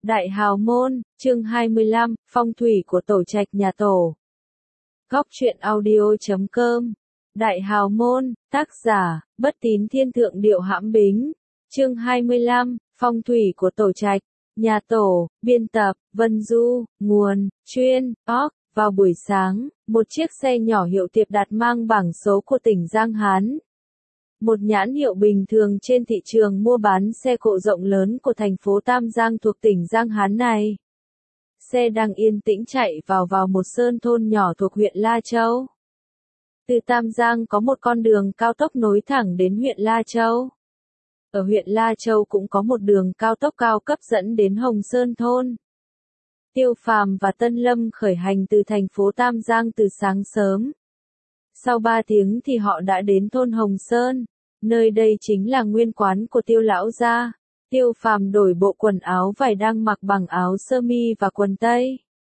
Đại Hào Môn, chương 25, phong thủy của tổ trạch nhà Tổ. Góc truyện audio.com. Đại Hào Môn, tác giả, Bất Tín Thiên Thượng Điệu Hãm Bính. Chương 25, phong thủy của tổ trạch nhà Tổ, biên tập, Vân Du, nguồn, chuyên, org. Vào buổi sáng, một chiếc xe nhỏ hiệu Tiệp Đạt mang bảng số của tỉnh Giang Hán. Một nhãn hiệu bình thường trên thị trường mua bán xe cộ rộng lớn của thành phố Tam Giang thuộc tỉnh Giang Hán này. Xe đang yên tĩnh chạy vào một sơn thôn nhỏ thuộc huyện La Châu. Từ Tam Giang có một con đường cao tốc nối thẳng đến huyện La Châu. Ở huyện La Châu cũng có một đường cao tốc cao cấp dẫn đến Hồng Sơn thôn. Tiêu Phàm và Tân Lâm khởi hành từ thành phố Tam Giang từ sáng sớm. Sau 3 tiếng thì họ đã đến thôn Hồng Sơn. Nơi đây chính là nguyên quán của Tiêu lão gia. Tiêu Phàm đổi bộ quần áo vải đang mặc bằng áo sơ mi và quần tây.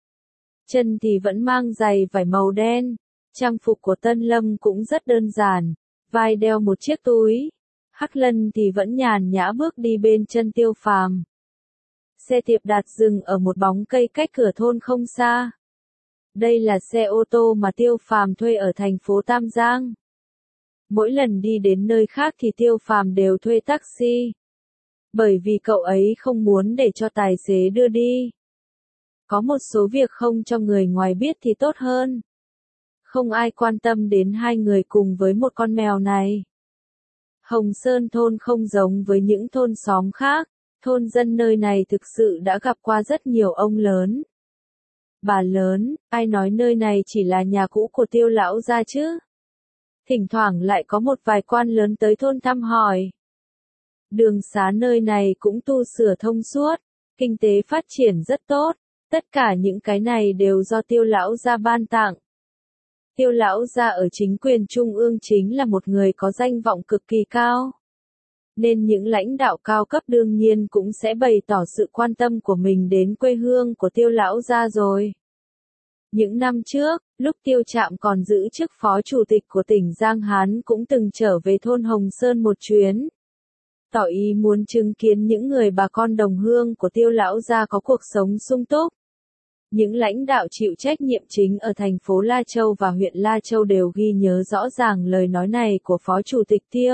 Chân thì vẫn mang giày vải màu đen. Trang phục của Tân Lâm cũng rất đơn giản, vai đeo một chiếc túi. Hắc Lân thì vẫn nhàn nhã bước đi bên chân Tiêu Phàm. Xe Tiệp Đạt dừng ở một bóng cây cách cửa thôn không xa. Đây là xe ô tô mà Tiêu Phàm thuê ở thành phố Tam Giang. Mỗi lần đi đến nơi khác thì Tiêu Phàm đều thuê taxi. Bởi vì cậu ấy không muốn để cho tài xế đưa đi. Có một số việc không cho người ngoài biết thì tốt hơn. Không ai quan tâm đến hai người cùng với một con mèo này. Hồng Sơn thôn không giống với những thôn xóm khác. Thôn dân nơi này thực sự đã gặp qua rất nhiều ông lớn. Bà lớn, ai nói nơi này chỉ là nhà cũ của Tiêu lão gia chứ? Thỉnh thoảng lại có một vài quan lớn tới thôn thăm hỏi. Đường xá nơi này cũng tu sửa thông suốt, kinh tế phát triển rất tốt, tất cả những cái này đều do Tiêu lão gia ban tặng. Tiêu lão gia ở chính quyền trung ương chính là một người có danh vọng cực kỳ cao. Nên những lãnh đạo cao cấp đương nhiên cũng sẽ bày tỏ sự quan tâm của mình đến quê hương của Tiêu lão gia rồi. Những năm trước, lúc Tiêu Trạm còn giữ chức phó chủ tịch của tỉnh Giang Hán cũng từng trở về thôn Hồng Sơn một chuyến. Tỏ ý muốn chứng kiến những người bà con đồng hương của Tiêu lão gia có cuộc sống sung túc. Những lãnh đạo chịu trách nhiệm chính ở thành phố La Châu và huyện La Châu đều ghi nhớ rõ ràng lời nói này của phó chủ tịch Tiêu.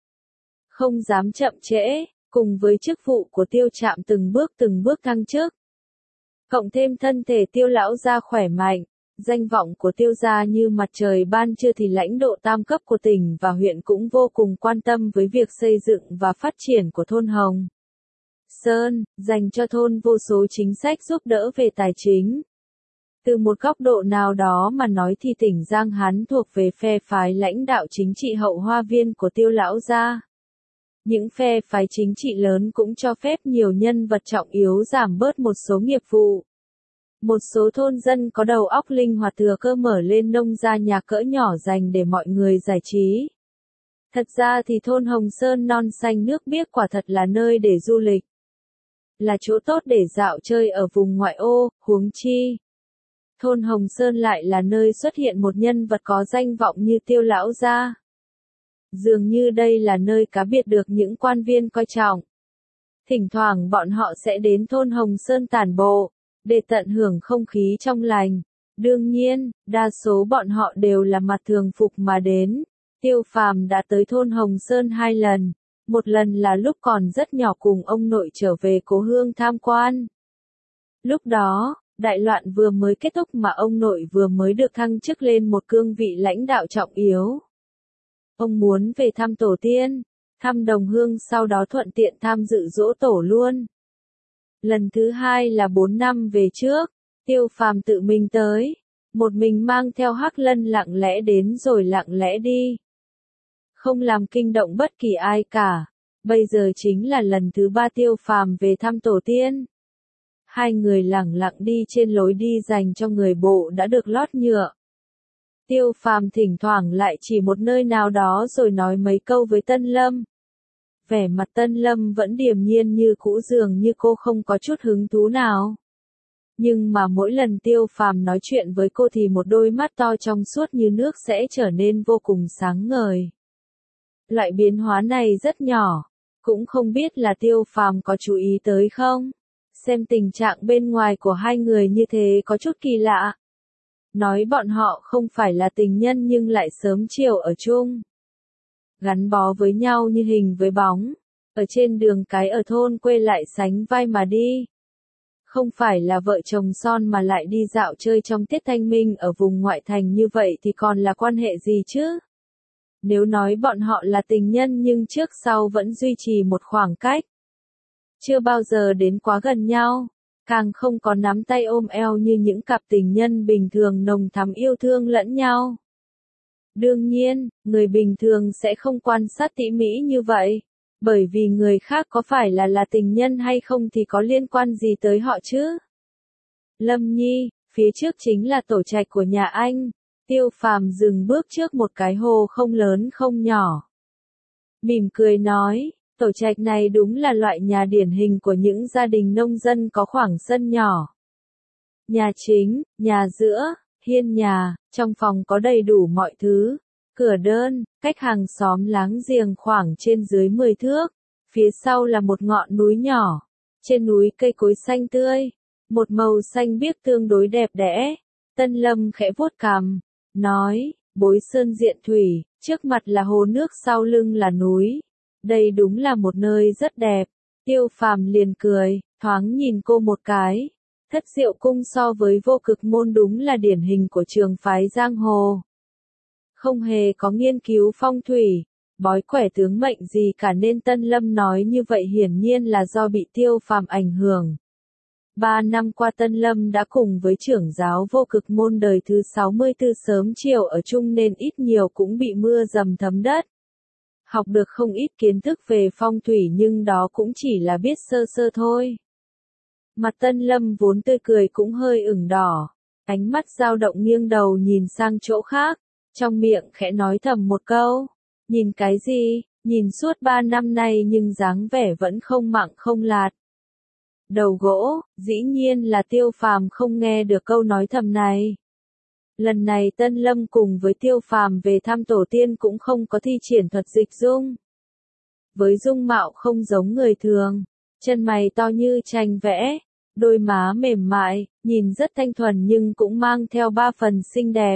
Không dám chậm trễ, cùng với chức vụ của Tiêu Trạm từng bước thăng chức. Cộng thêm thân thể Tiêu lão gia khỏe mạnh, danh vọng của Tiêu gia như mặt trời ban trưa thì lãnh đạo tam cấp của tỉnh và huyện cũng vô cùng quan tâm với việc xây dựng và phát triển của thôn Hồng Sơn, dành cho thôn vô số chính sách giúp đỡ về tài chính. Từ một góc độ nào đó mà nói thì tỉnh Giang Hán thuộc về phe phái lãnh đạo chính trị hậu hoa viên của Tiêu lão gia. Những phe phái chính trị lớn cũng cho phép nhiều nhân vật trọng yếu giảm bớt một số nghiệp vụ. Một số thôn dân có đầu óc linh hoạt thừa cơ mở lên nông gia nhà cỡ nhỏ dành để mọi người giải trí. Thật ra thì thôn Hồng Sơn non xanh nước biếc quả thật là nơi để du lịch. Là chỗ tốt để dạo chơi ở vùng ngoại ô, huống chi. Thôn Hồng Sơn lại là nơi xuất hiện một nhân vật có danh vọng như Tiêu lão gia. Dường như đây là nơi cá biệt được những quan viên coi trọng. Thỉnh thoảng bọn họ sẽ đến thôn Hồng Sơn tản bộ, để tận hưởng không khí trong lành. Đương nhiên, đa số bọn họ đều là mặt thường phục mà đến. Tiêu Phàm đã tới thôn Hồng Sơn 2 lần. Một lần là lúc còn rất nhỏ cùng ông nội trở về cố hương tham quan. Lúc đó, đại loạn vừa mới kết thúc mà ông nội vừa mới được thăng chức lên một cương vị lãnh đạo trọng yếu. Ông muốn về thăm tổ tiên, thăm đồng hương sau đó thuận tiện tham dự giỗ tổ luôn. Lần thứ 2 là 4 năm về trước, Tiêu Phàm tự mình tới, một mình mang theo Hắc Lân lặng lẽ đến rồi lặng lẽ đi. Không làm kinh động bất kỳ ai cả, bây giờ chính là lần thứ 3 Tiêu Phàm về thăm tổ tiên. Hai người lẳng lặng đi trên lối đi dành cho người bộ đã được lót nhựa. Tiêu Phàm thỉnh thoảng lại chỉ một nơi nào đó rồi nói mấy câu với Tân Lâm. Vẻ mặt Tân Lâm vẫn điềm nhiên như cũ dường như cô không có chút hứng thú nào. Nhưng mà mỗi lần Tiêu Phàm nói chuyện với cô thì một đôi mắt to trong suốt như nước sẽ trở nên vô cùng sáng ngời. Loại biến hóa này rất nhỏ, cũng không biết là Tiêu Phàm có chú ý tới không. xem tình trạng bên ngoài của hai người như thế có chút kỳ lạ. Nói bọn họ không phải là tình nhân nhưng lại sớm chiều ở chung. Gắn bó với nhau như hình với bóng. Ở trên đường cái ở thôn quê lại sánh vai mà đi. Không phải là vợ chồng son mà lại đi dạo chơi trong tiết thanh minh ở vùng ngoại thành như vậy thì còn là quan hệ gì chứ? Nếu nói bọn họ là tình nhân nhưng trước sau vẫn duy trì một khoảng cách. Chưa bao giờ đến quá gần nhau, càng không có nắm tay ôm eo như những cặp tình nhân bình thường nồng thắm yêu thương lẫn nhau. Đương nhiên, người bình thường sẽ không quan sát tỉ mỉ như vậy, bởi vì người khác có phải là tình nhân hay không thì có liên quan gì tới họ chứ? Lâm Nhi, phía trước chính là tổ trạch của nhà anh. Tiêu Phàm dừng bước trước một cái hồ không lớn không nhỏ. Mỉm cười nói, tổ trạch này đúng là loại nhà điển hình của những gia đình nông dân có khoảng sân nhỏ. Nhà chính, nhà giữa, hiên nhà, trong phòng có đầy đủ mọi thứ. Cửa đơn, cách hàng xóm láng giềng khoảng trên dưới 10 thước. Phía sau là một ngọn núi nhỏ. Trên núi cây cối xanh tươi. Một màu xanh biếc tương đối đẹp đẽ. Tân Lâm khẽ vuốt cằm, nói, bối sơn diện thủy, trước mặt là hồ nước sau lưng là núi. Đây đúng là một nơi rất đẹp. Tiêu Phàm liền cười, thoáng nhìn cô một cái. Thất Diệu Cung so với Vô Cực Môn đúng là điển hình của trường phái giang hồ. Không hề có nghiên cứu phong thủy, bói quẻ tướng mệnh gì cả nên Tân Lâm nói như vậy hiển nhiên là do bị Tiêu Phàm ảnh hưởng. 3 năm qua Tân Lâm đã cùng với trưởng giáo Vô Cực Môn đời thứ 64 sớm chiều ở chung nên ít nhiều cũng bị mưa dầm thấm đất. Học được không ít kiến thức về phong thủy nhưng đó cũng chỉ là biết sơ sơ thôi. Mặt Tân Lâm vốn tươi cười cũng hơi ửng đỏ, ánh mắt dao động nghiêng đầu nhìn sang chỗ khác, trong miệng khẽ nói thầm một câu, nhìn cái gì, nhìn suốt 3 năm nay nhưng dáng vẻ vẫn không mặn không lạt. Đầu gỗ, dĩ nhiên là Tiêu Phàm không nghe được câu nói thầm này. Lần này Tân Lâm cùng với Tiêu Phàm về thăm tổ tiên cũng không có thi triển thuật dịch dung. Với dung mạo không giống người thường, chân mày to như tranh vẽ, đôi má mềm mại, nhìn rất thanh thuần nhưng cũng mang theo 3 phần xinh đẹp.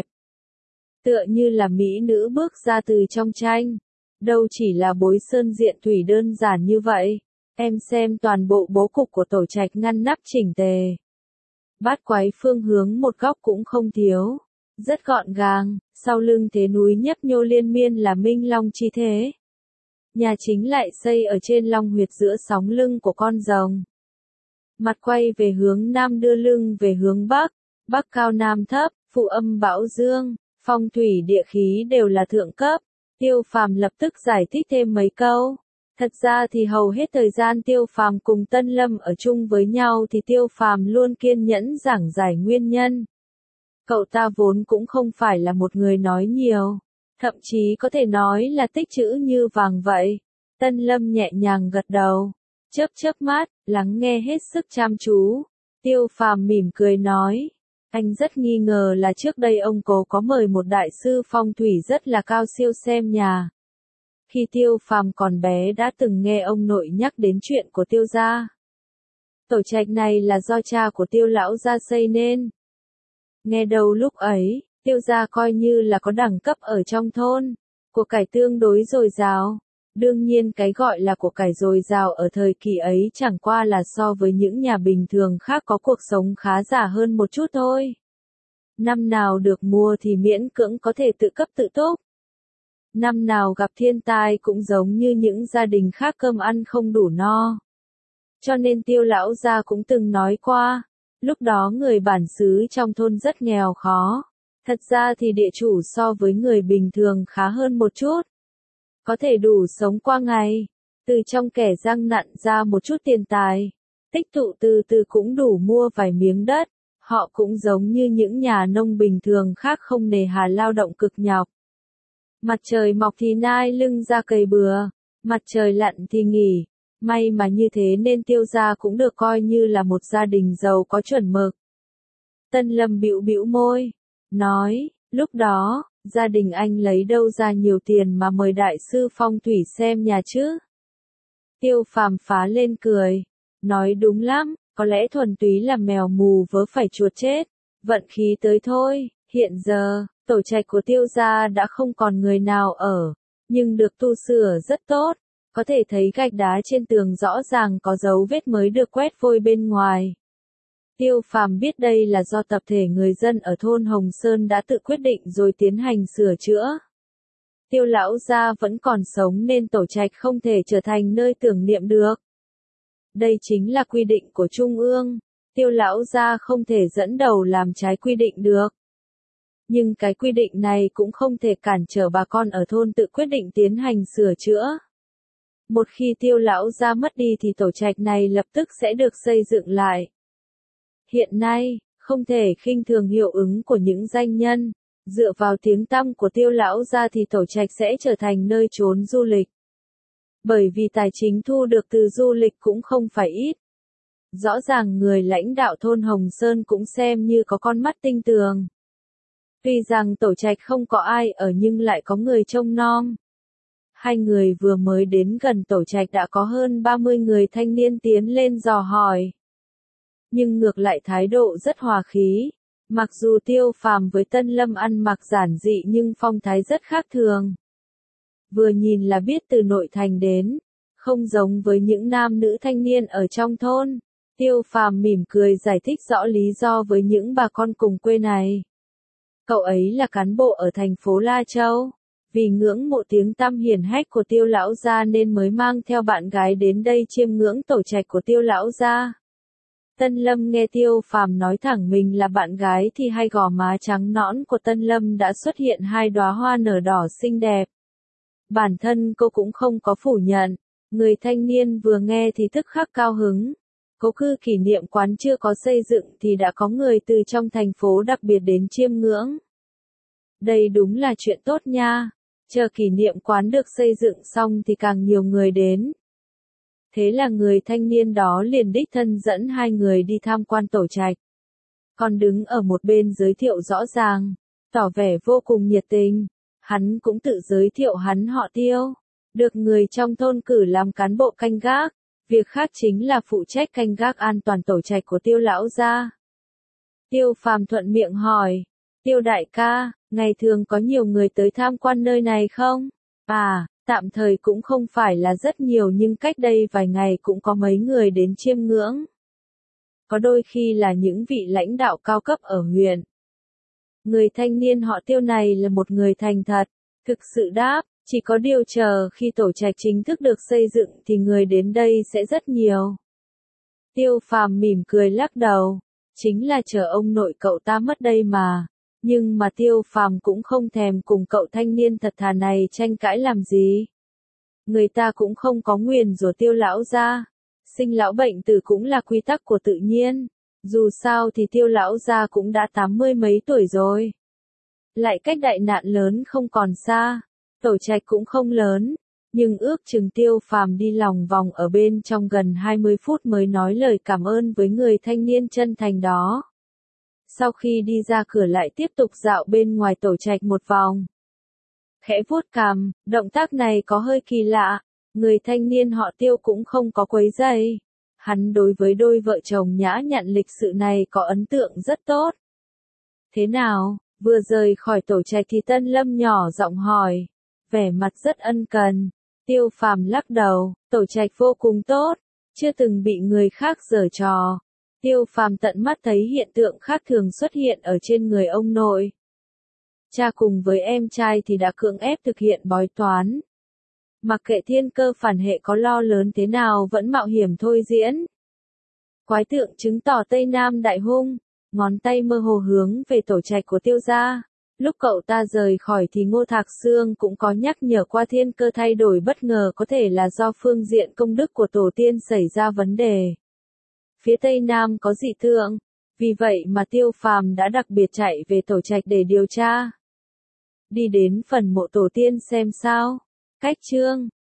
Tựa như là mỹ nữ bước ra từ trong tranh, đâu chỉ là bối sơn diện thủy đơn giản như vậy. Em xem toàn bộ bố cục của tổ trạch ngăn nắp chỉnh tề. Bát quái phương hướng một góc cũng không thiếu. Rất gọn gàng, sau lưng thế núi nhấp nhô liên miên là minh long chi thế. Nhà chính lại xây ở trên long huyệt giữa sóng lưng của con rồng. Mặt quay về hướng nam đưa lưng về hướng bắc, bắc cao nam thấp, phụ âm bão dương, phong thủy địa khí đều là thượng cấp. Tiêu Phàm lập tức giải thích thêm mấy câu. Thật ra thì hầu hết thời gian Tiêu Phàm cùng Tân Lâm ở chung với nhau thì Tiêu Phàm luôn kiên nhẫn giảng giải nguyên nhân. Cậu ta vốn cũng không phải là một người nói nhiều, thậm chí có thể nói là tích trữ như vàng vậy. Tân Lâm nhẹ nhàng gật đầu, chớp chớp mắt, lắng nghe hết sức chăm chú. Tiêu Phàm mỉm cười nói, anh rất nghi ngờ là trước đây ông cố có mời một đại sư phong thủy rất là cao siêu xem nhà. Khi Tiêu Phàm còn bé đã từng nghe ông nội nhắc đến chuyện của Tiêu gia. Tổ trạch này là do cha của Tiêu lão gia xây nên. Nghe đầu lúc ấy, Tiêu gia coi như là có đẳng cấp ở trong thôn, của cải tương đối dồi dào. Đương nhiên cái gọi là của cải dồi dào ở thời kỳ ấy chẳng qua là so với những nhà bình thường khác có cuộc sống khá giả hơn một chút thôi. Năm nào được mua thì miễn cưỡng có thể tự cấp tự túc. Năm nào gặp thiên tai cũng giống như những gia đình khác cơm ăn không đủ no. Cho nên Tiêu lão gia cũng từng nói qua, lúc đó người bản xứ trong thôn rất nghèo khó. Thật ra thì địa chủ so với người bình thường khá hơn một chút. Có thể đủ sống qua ngày, từ trong kẻ răng nặn ra một chút tiền tài, tích tụ từ từ cũng đủ mua vài miếng đất. Họ cũng giống như những nhà nông bình thường khác không nề hà lao động cực nhọc. Mặt trời mọc thì nai lưng ra cày bừa, mặt trời lặn thì nghỉ. May mà như thế nên Tiêu gia cũng được coi như là một gia đình giàu có chuẩn mực. Tân Lâm bĩu bĩu môi, nói, lúc đó, gia đình anh lấy đâu ra nhiều tiền mà mời đại sư phong thủy xem nhà chứ? Tiêu Phàm phá lên cười, nói đúng lắm, Có lẽ thuần túy là mèo mù vớ phải chuột chết, vận khí tới thôi. Hiện giờ, tổ trạch của Tiêu gia đã không còn người nào ở, nhưng được tu sửa rất tốt, có thể thấy gạch đá trên tường rõ ràng có dấu vết mới được quét vôi bên ngoài. Tiêu Phàm biết đây là do tập thể người dân ở thôn Hồng Sơn đã tự quyết định rồi tiến hành sửa chữa. Tiêu lão gia vẫn còn sống nên tổ trạch không thể trở thành nơi tưởng niệm được. Đây chính là quy định của Trung ương, Tiêu lão gia không thể dẫn đầu làm trái quy định được. Nhưng cái quy định này cũng không thể cản trở bà con ở thôn tự quyết định tiến hành sửa chữa. Một khi Tiêu lão gia mất đi thì tổ trạch này lập tức sẽ được xây dựng lại. Hiện nay, không thể khinh thường hiệu ứng của những danh nhân, dựa vào tiếng tăm của Tiêu lão gia thì tổ trạch sẽ trở thành nơi trốn du lịch. Bởi vì tài chính thu được từ du lịch cũng không phải ít. Rõ ràng người lãnh đạo thôn Hồng Sơn cũng xem như có con mắt tinh tường. Tuy rằng tổ trạch không có ai ở nhưng lại có người trông nom. Hai người vừa mới đến gần tổ trạch đã có hơn 30 người thanh niên tiến lên dò hỏi. Nhưng ngược lại thái độ rất hòa khí. Mặc dù Tiêu Phàm với Tân Lâm ăn mặc giản dị nhưng phong thái rất khác thường. Vừa nhìn là biết từ nội thành đến, không giống với những nam nữ thanh niên ở trong thôn. Tiêu Phàm mỉm cười giải thích rõ lý do với những bà con cùng quê này. Cậu ấy là cán bộ ở thành phố La Châu, vì ngưỡng mộ tiếng tăm hiển hách của Tiêu lão gia nên mới mang theo bạn gái đến đây chiêm ngưỡng tổ trạch của Tiêu lão gia. Tân Lâm nghe Tiêu Phàm nói thẳng mình là bạn gái thì hai gò má trắng nõn của Tân Lâm đã xuất hiện hai đóa hoa nở đỏ xinh đẹp. Bản thân cô cũng không có phủ nhận, người thanh niên vừa nghe thì tức khắc cao hứng. Cố cư kỷ niệm quán chưa có xây dựng thì đã có người từ trong thành phố đặc biệt đến chiêm ngưỡng. Đây đúng là chuyện tốt nha, chờ kỷ niệm quán được xây dựng xong thì càng nhiều người đến. Thế là người thanh niên đó liền đích thân dẫn hai người đi tham quan tổ trạch. Còn đứng ở một bên giới thiệu rõ ràng, tỏ vẻ vô cùng nhiệt tình. Hắn cũng tự giới thiệu hắn họ Tiêu, được người trong thôn cử làm cán bộ canh gác, việc khác chính là phụ trách canh gác an toàn tổ trạch của Tiêu lão gia. Tiêu Phàm thuận miệng hỏi, Tiêu đại ca, ngày thường có nhiều người tới tham quan nơi này không? À, tạm thời cũng không phải là rất nhiều nhưng cách đây vài ngày cũng có mấy người đến chiêm ngưỡng. Có đôi khi là những vị lãnh đạo cao cấp ở huyện. Người thanh niên họ Tiêu này là một người thành thật, thực sự đáp, chỉ có điều chờ khi tổ trạch chính thức được xây dựng thì người đến đây sẽ rất nhiều. Tiêu Phàm mỉm cười lắc đầu, chính là chờ ông nội cậu ta mất đây mà. Nhưng mà Tiêu Phàm cũng không thèm cùng cậu thanh niên thật thà này tranh cãi làm gì. Người ta cũng không có nguyền rủa Tiêu lão gia, sinh lão bệnh tử cũng là quy tắc của tự nhiên. Dù sao thì Tiêu lão gia cũng đã 80 mấy tuổi rồi. Lại cách đại nạn lớn không còn xa, tổ trạch cũng không lớn, nhưng ước chừng Tiêu Phàm đi lòng vòng ở bên trong gần 20 phút mới nói lời cảm ơn với người thanh niên chân thành đó. Sau khi đi ra cửa lại tiếp tục dạo bên ngoài tổ trạch một vòng. Khẽ vuốt cằm, động tác này có hơi kỳ lạ, người thanh niên họ Tiêu cũng không có quấy rầy. Hắn đối với đôi vợ chồng nhã nhặn lịch sự này có ấn tượng rất tốt. Thế nào, vừa rời khỏi tổ trạch thì Tân Lâm nhỏ giọng hỏi, vẻ mặt rất ân cần. Tiêu Phàm lắc đầu, tổ trạch vô cùng tốt, chưa từng bị người khác giở trò. Tiêu Phàm tận mắt thấy hiện tượng khác thường xuất hiện ở trên người ông nội. Cha cùng với em trai thì đã cưỡng ép thực hiện bói toán. Mặc kệ thiên cơ phản hệ có lo lớn thế nào vẫn mạo hiểm thôi diễn. Quái tượng chứng tỏ Tây Nam đại hung, ngón tay mơ hồ hướng về tổ trạch của Tiêu gia. Lúc cậu ta rời khỏi thì Ngô Thạc Sương cũng có nhắc nhở qua thiên cơ thay đổi bất ngờ có thể là do phương diện công đức của tổ tiên xảy ra vấn đề. Phía Tây Nam có dị tượng, vì vậy mà Tiêu Phàm đã đặc biệt chạy về tổ trạch để điều tra. Đi đến phần mộ tổ tiên xem sao. Cách chương